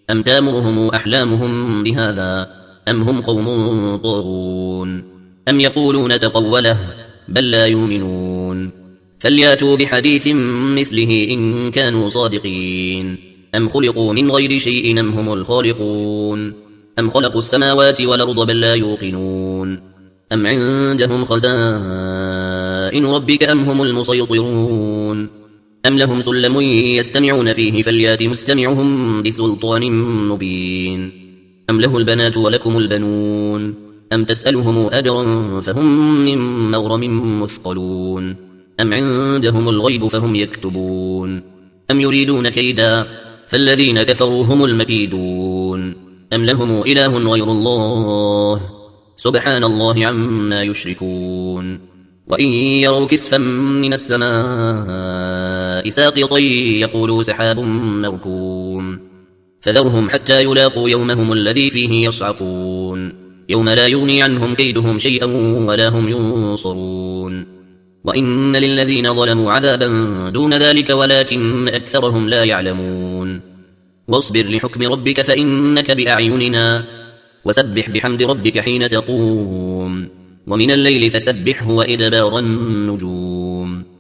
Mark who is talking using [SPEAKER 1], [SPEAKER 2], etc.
[SPEAKER 1] أم تامرهم أحلامهم بهذا أم هم قوم طاغون أم يقولون تقوله بل لا يؤمنون فلياتوا بحديث مثله إن كانوا صادقين أم خلقوا من غير شيء أم هم الخالقون أم خلقوا السماوات والأرض بل لا يوقنون أم عندهم خزائن ربك أم هم المسيطرون أم لهم سلم يستمعون فيه فليات مستمعهم بسلطان مبين أم له البنات ولكم البنون أم تسألهم أجرا فهم من مغرم مثقلون أم عندهم الغيب فهم يكتبون أم يريدون كيدا فالذين كفروا هم المكيدون أم لهم إله غير الله سبحان الله عما يشركون وإن يروا كسفا من السماء ساقطا يقولوا سحاب مركوم فذرهم حتى يلاقوا يومهم الذي فيه يصعقون يوم لا يغني عنهم كيدهم شيئا ولا هم ينصرون وإن للذين ظلموا عذابا دون ذلك ولكن أكثرهم لا يعلمون واصبر لحكم ربك فإنك بأعيننا وسبح بحمد ربك حين تقوم ومن الليل فسبحه وإدبار النجوم